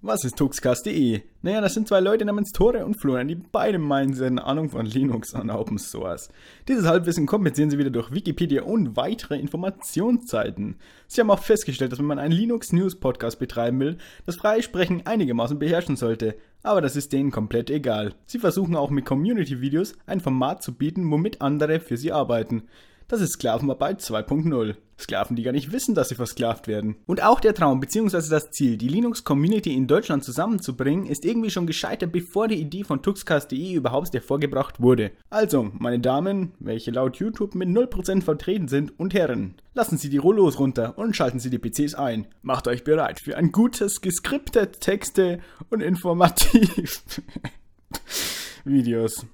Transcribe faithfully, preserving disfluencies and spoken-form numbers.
Was ist Tuxcast.de? Naja, das sind zwei Leute namens Tore und Florian, die beide meinen, sie hätten Ahnung von Linux und Open Source. Dieses Halbwissen kompensieren sie wieder durch Wikipedia und weitere Informationsseiten. Sie haben auch festgestellt, dass wenn man einen Linux-News-Podcast betreiben will, das freie Sprechen einigermaßen beherrschen sollte. Aber das ist denen komplett egal. Sie versuchen auch mit Community-Videos ein Format zu bieten, womit andere für sie arbeiten. Das ist Sklavenarbeit zwei punkt null. Sklaven, die gar nicht wissen, dass sie versklavt werden. Und auch der Traum bzw. das Ziel, die Linux-Community in Deutschland zusammenzubringen, ist irgendwie schon gescheitert, bevor die Idee von Tuxcast.de überhaupt hervorgebracht wurde. Also, meine Damen, welche laut YouTube mit null Prozent vertreten sind, und Herren, lassen Sie die Rollos runter und schalten Sie die P Cs ein. Macht euch bereit für ein gutes, geskriptet Texte und informativ Videos.